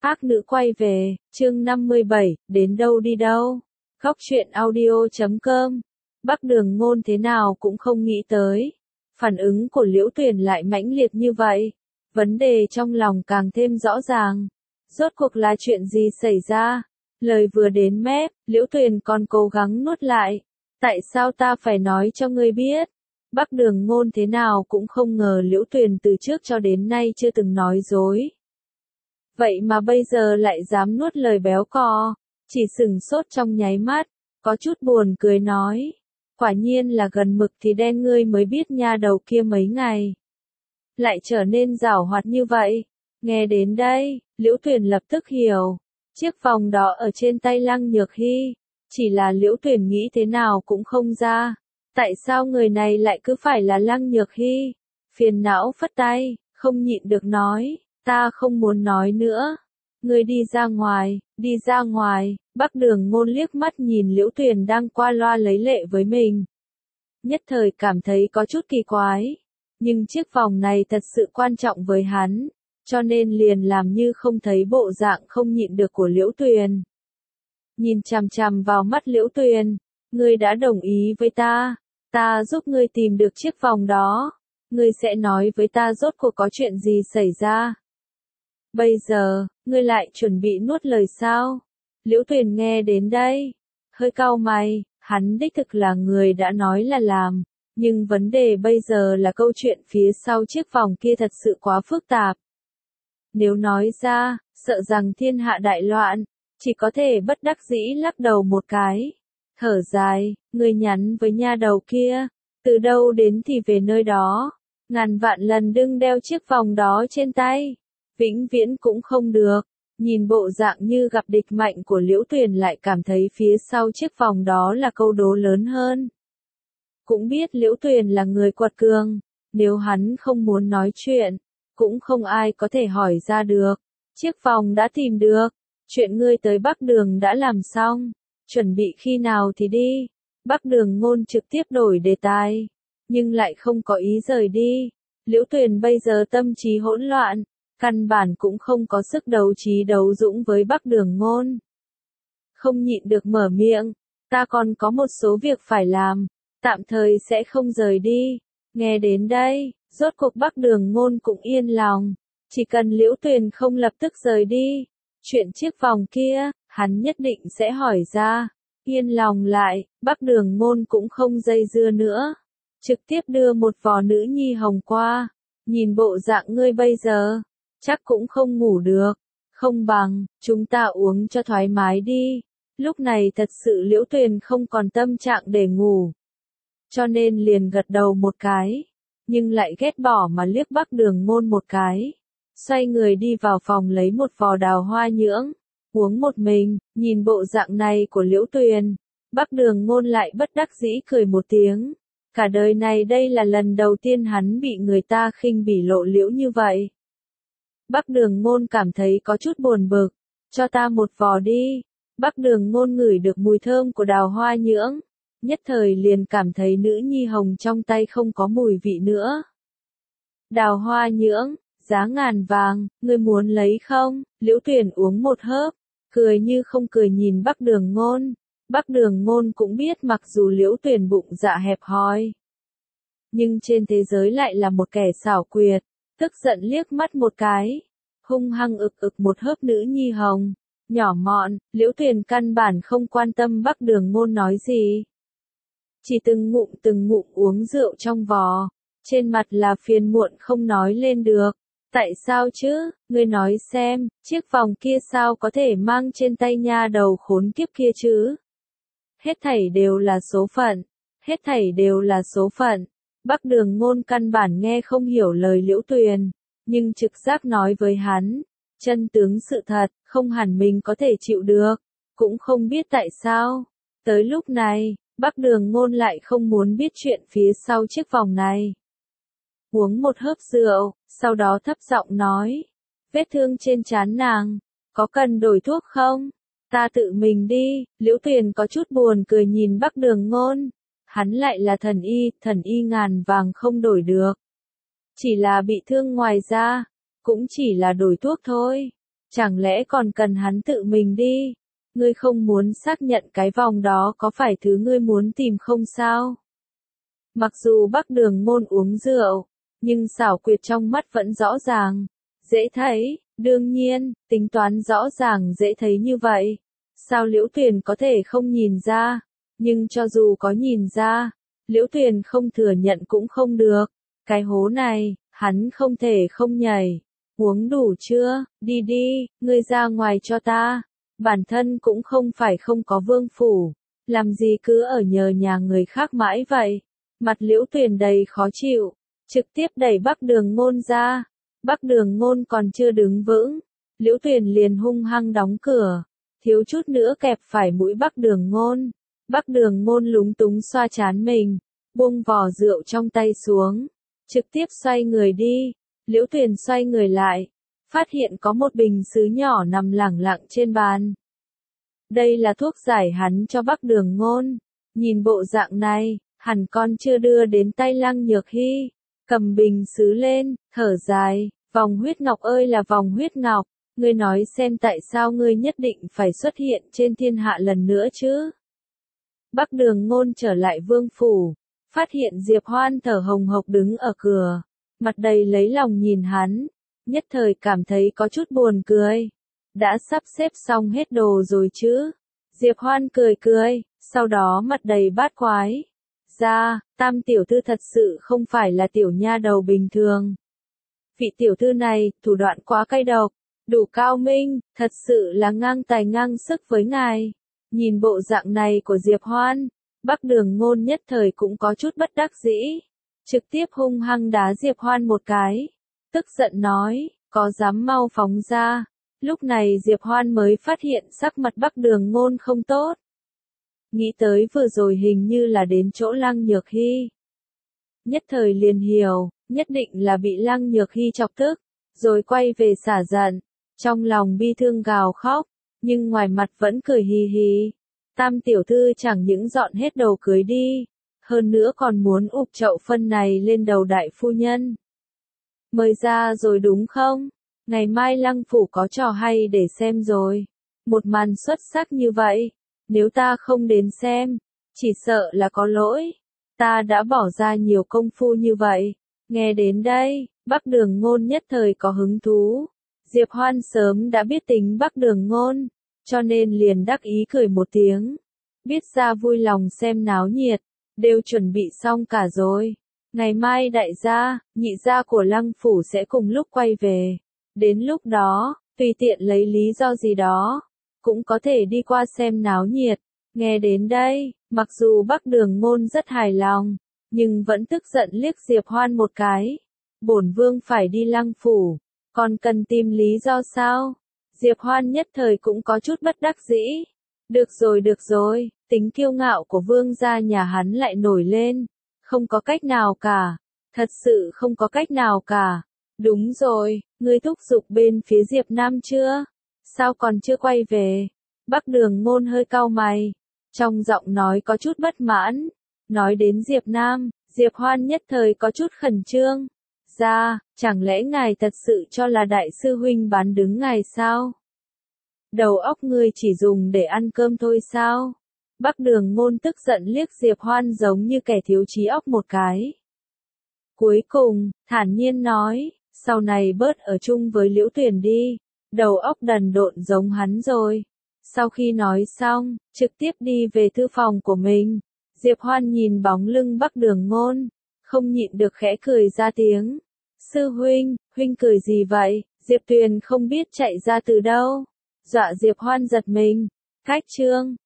Ác nữ quay về, chương 57, đến đâu đi đâu. Góc truyện audio.com. Bắc Đường Ngôn thế nào cũng không nghĩ tới. Phản ứng của Liễu Tuyền lại mãnh liệt như vậy. Vấn đề trong lòng càng thêm rõ ràng. Rốt cuộc là chuyện gì xảy ra? Lời vừa đến mép, Liễu Tuyền còn cố gắng nuốt lại. Tại sao ta phải nói cho ngươi biết? Bắc Đường Ngôn thế nào cũng không ngờ Liễu Tuyền từ trước cho đến nay chưa từng nói dối. Vậy mà bây giờ lại dám nuốt lời béo cò, chỉ sừng sốt trong nháy mắt, có chút buồn cười nói. Quả nhiên là gần mực thì đen, ngươi mới biết nha đầu kia mấy ngày lại trở nên giảo hoạt như vậy. Nghe đến đây, Liễu Tuyền lập tức hiểu, chiếc vòng đó ở trên tay Lăng Nhược Hy, chỉ là Liễu Tuyền nghĩ thế nào cũng không ra, tại sao người này lại cứ phải là Lăng Nhược Hy. Phiền não phất tay, không nhịn được nói, ta không muốn nói nữa. Ngươi đi ra ngoài, đi ra ngoài. Bắc Đường Ngôn liếc mắt nhìn Liễu Tuyền đang qua loa lấy lệ với mình. Nhất thời cảm thấy có chút kỳ quái. Nhưng chiếc vòng này thật sự quan trọng với hắn, cho nên liền làm như không thấy bộ dạng không nhịn được của Liễu Tuyền. Nhìn chằm chằm vào mắt Liễu Tuyền, ngươi đã đồng ý với ta giúp ngươi tìm được chiếc vòng đó. Ngươi sẽ nói với ta rốt cuộc có chuyện gì xảy ra. Bây giờ, ngươi lại chuẩn bị nuốt lời sao? Liễu Tuyền nghe đến đây, hơi cau mày, hắn đích thực là người đã nói là làm, nhưng vấn đề bây giờ là câu chuyện phía sau chiếc vòng kia thật sự quá phức tạp. Nếu nói ra, sợ rằng thiên hạ đại loạn, chỉ có thể bất đắc dĩ lắc đầu một cái. Thở dài, ngươi nhắn với nha đầu kia, từ đâu đến thì về nơi đó, ngàn vạn lần đừng đeo chiếc vòng đó trên tay. Vĩnh viễn cũng không được. Nhìn bộ dạng như gặp địch mạnh của Liễu Tuyền lại cảm thấy phía sau chiếc vòng đó là câu đố lớn hơn. Cũng biết Liễu Tuyền là người quật cường, nếu hắn không muốn nói chuyện, cũng không ai có thể hỏi ra được. Chiếc vòng đã tìm được, chuyện ngươi tới Bắc Đường đã làm xong, chuẩn bị khi nào thì đi. Bắc Đường Ngôn trực tiếp đổi đề tài, nhưng lại không có ý rời đi. Liễu Tuyền bây giờ tâm trí hỗn loạn, căn bản cũng không có sức đấu trí đấu dũng với Bắc Đường Ngôn. Không nhịn được mở miệng, ta còn có một số việc phải làm, tạm thời sẽ không rời đi. Nghe đến đây, rốt cuộc Bắc Đường Ngôn cũng yên lòng, chỉ cần Liễu Tuyền không lập tức rời đi, chuyện chiếc vòng kia, hắn nhất định sẽ hỏi ra. Yên lòng lại, Bắc Đường Ngôn cũng không dây dưa nữa, trực tiếp đưa một vò nữ nhi hồng qua. Nhìn bộ dạng ngươi bây giờ, chắc cũng không ngủ được, không bằng, chúng ta uống cho thoải mái đi. Lúc này thật sự Liễu Tuyền không còn tâm trạng để ngủ, cho nên liền gật đầu một cái, nhưng lại ghét bỏ mà liếc Bắc Đường Ngôn một cái. Xoay người đi vào phòng lấy một vò đào hoa nhưỡng, uống một mình. Nhìn bộ dạng này của Liễu Tuyền, Bắc Đường Ngôn lại bất đắc dĩ cười một tiếng. Cả đời này đây là lần đầu tiên hắn bị người ta khinh bỉ lộ liễu như vậy. Bắc Đường Ngôn cảm thấy có chút buồn bực, cho ta một vò đi. Bắc Đường Ngôn ngửi được mùi thơm của đào hoa nhưỡng, nhất thời liền cảm thấy nữ nhi hồng trong tay không có mùi vị nữa. Đào hoa nhưỡng, giá ngàn vàng, ngươi muốn lấy không? Liễu Tuyền uống một hớp, cười như không cười nhìn Bắc Đường Ngôn. Bắc Đường Ngôn cũng biết mặc dù Liễu Tuyền bụng dạ hẹp hòi, nhưng trên thế giới lại là một kẻ xảo quyệt. Tức giận liếc mắt một cái, hung hăng ực một hớp nữ nhi hồng, nhỏ mọn. Liễu Tuyền căn bản không quan tâm Bắc Đường Ngôn nói gì, chỉ từng ngụm uống rượu trong vò, trên mặt là phiền muộn không nói lên được. Tại sao chứ, ngươi nói xem, chiếc vòng kia sao có thể mang trên tay nha đầu khốn kiếp kia chứ? Hết thảy đều là số phận, hết thảy đều là số phận. Bắc Đường Ngôn căn bản nghe không hiểu lời Liễu Tuyền, nhưng trực giác nói với hắn, chân tướng sự thật, không hẳn mình có thể chịu được, cũng không biết tại sao. Tới lúc này, Bắc Đường Ngôn lại không muốn biết chuyện phía sau chiếc vòng này. Uống một hớp rượu, sau đó thấp giọng nói, vết thương trên trán nàng, có cần đổi thuốc không? Ta tự mình đi. Liễu Tuyền có chút buồn cười nhìn Bắc Đường Ngôn. Hắn lại là thần y ngàn vàng không đổi được. Chỉ là bị thương ngoài da, cũng chỉ là đổi thuốc thôi. Chẳng lẽ còn cần hắn tự mình đi? Ngươi không muốn xác nhận cái vòng đó có phải thứ ngươi muốn tìm không sao? Mặc dù Bắc Đường Ngôn uống rượu, nhưng xảo quyệt trong mắt vẫn rõ ràng, dễ thấy, đương nhiên, tính toán rõ ràng dễ thấy như vậy. Sao Liễu Tuyền có thể không nhìn ra? Nhưng cho dù có nhìn ra, Liễu Tuyền không thừa nhận cũng không được. Cái hố này, hắn không thể không nhảy. Uống đủ chưa? Đi đi, ngươi ra ngoài cho ta. Bản thân cũng không phải không có vương phủ. Làm gì cứ ở nhờ nhà người khác mãi vậy? Mặt Liễu Tuyền đầy khó chịu, trực tiếp đẩy Bắc Đường Ngôn ra. Bắc Đường Ngôn còn chưa đứng vững, Liễu Tuyền liền hung hăng đóng cửa, thiếu chút nữa kẹp phải mũi Bắc Đường Ngôn. Bắc Đường Ngôn lúng túng xoa trán mình, buông vò rượu trong tay xuống, trực tiếp xoay người đi. Liễu Tuyền xoay người lại, phát hiện có một bình sứ nhỏ nằm lẳng lặng trên bàn. Đây là thuốc giải hắn cho Bắc Đường Ngôn. Nhìn bộ dạng này, hẳn con chưa đưa đến tay Lăng Nhược Hy. Cầm bình sứ lên, thở dài, vòng huyết ngọc ơi là vòng huyết ngọc, ngươi nói xem tại sao ngươi nhất định phải xuất hiện trên thiên hạ lần nữa chứ? Bắc Đường Ngôn trở lại vương phủ, phát hiện Diệp Hoan thở hồng hộc đứng ở cửa, mặt đầy lấy lòng nhìn hắn, nhất thời cảm thấy có chút buồn cười. Đã sắp xếp xong hết đồ rồi chứ? Diệp Hoan cười cười, sau đó mặt đầy bát quái. Ra, Tam tiểu thư thật sự không phải là tiểu nha đầu bình thường. Vị tiểu thư này, thủ đoạn quá cay độc, đủ cao minh, thật sự là ngang tài ngang sức với ngài. Nhìn bộ dạng này của Diệp Hoan, Bắc Đường Ngôn nhất thời cũng có chút bất đắc dĩ. Trực tiếp hung hăng đá Diệp Hoan một cái. Tức giận nói, có dám mau phóng ra. Lúc này Diệp Hoan mới phát hiện sắc mặt Bắc Đường Ngôn không tốt. Nghĩ tới vừa rồi hình như là đến chỗ Lăng Nhược Hy. Nhất thời liền hiểu, nhất định là bị Lăng Nhược Hy chọc tức, rồi quay về xả giận, trong lòng bi thương gào khóc, nhưng ngoài mặt vẫn cười hì hì. Tam tiểu thư chẳng những dọn hết đồ cưới đi, hơn nữa còn muốn ụp chậu phân này lên đầu đại phu nhân. Mời ra rồi đúng không? Ngày mai Lăng phủ có trò hay để xem rồi. Một màn xuất sắc như vậy, nếu ta không đến xem, chỉ sợ là có lỗi. Ta đã bỏ ra nhiều công phu như vậy. Nghe đến đây, Bắc Đường Ngôn nhất thời có hứng thú. Diệp Hoan sớm đã biết tính Bắc Đường Ngôn, cho nên liền đắc ý cười một tiếng. Biết ra vui lòng xem náo nhiệt, đều chuẩn bị xong cả rồi. Ngày mai đại gia, nhị gia của Lăng phủ sẽ cùng lúc quay về. Đến lúc đó, tùy tiện lấy lý do gì đó, cũng có thể đi qua xem náo nhiệt. Nghe đến đây, mặc dù Bắc Đường Ngôn rất hài lòng, nhưng vẫn tức giận liếc Diệp Hoan một cái. Bổn vương phải đi Lăng phủ, còn cần tìm lý do sao? Diệp Hoan nhất thời cũng có chút bất đắc dĩ. Được rồi, tính kiêu ngạo của vương gia nhà hắn lại nổi lên. Không có cách nào cả, thật sự không có cách nào cả. Đúng rồi, ngươi thúc giục bên phía Diệp Nam chưa? Sao còn chưa quay về? Bắc Đường Ngôn hơi cau mày, trong giọng nói có chút bất mãn. Nói đến Diệp Nam, Diệp Hoan nhất thời có chút khẩn trương. Ra, chẳng lẽ ngài thật sự cho là đại sư huynh bán đứng ngài sao? Đầu óc ngươi chỉ dùng để ăn cơm thôi sao? Bắc Đường Ngôn tức giận liếc Diệp Hoan giống như kẻ thiếu trí óc một cái. Cuối cùng, thản nhiên nói, sau này bớt ở chung với Liễu Tuyền đi, đầu óc đần độn giống hắn rồi. Sau khi nói xong, trực tiếp đi về thư phòng của mình. Diệp Hoan nhìn bóng lưng Bắc Đường Ngôn, không nhịn được khẽ cười ra tiếng. Sư huynh, huynh cười gì vậy? Diệp Tuyền không biết chạy ra từ đâu. Dọa Diệp Hoan giật mình. Cách chương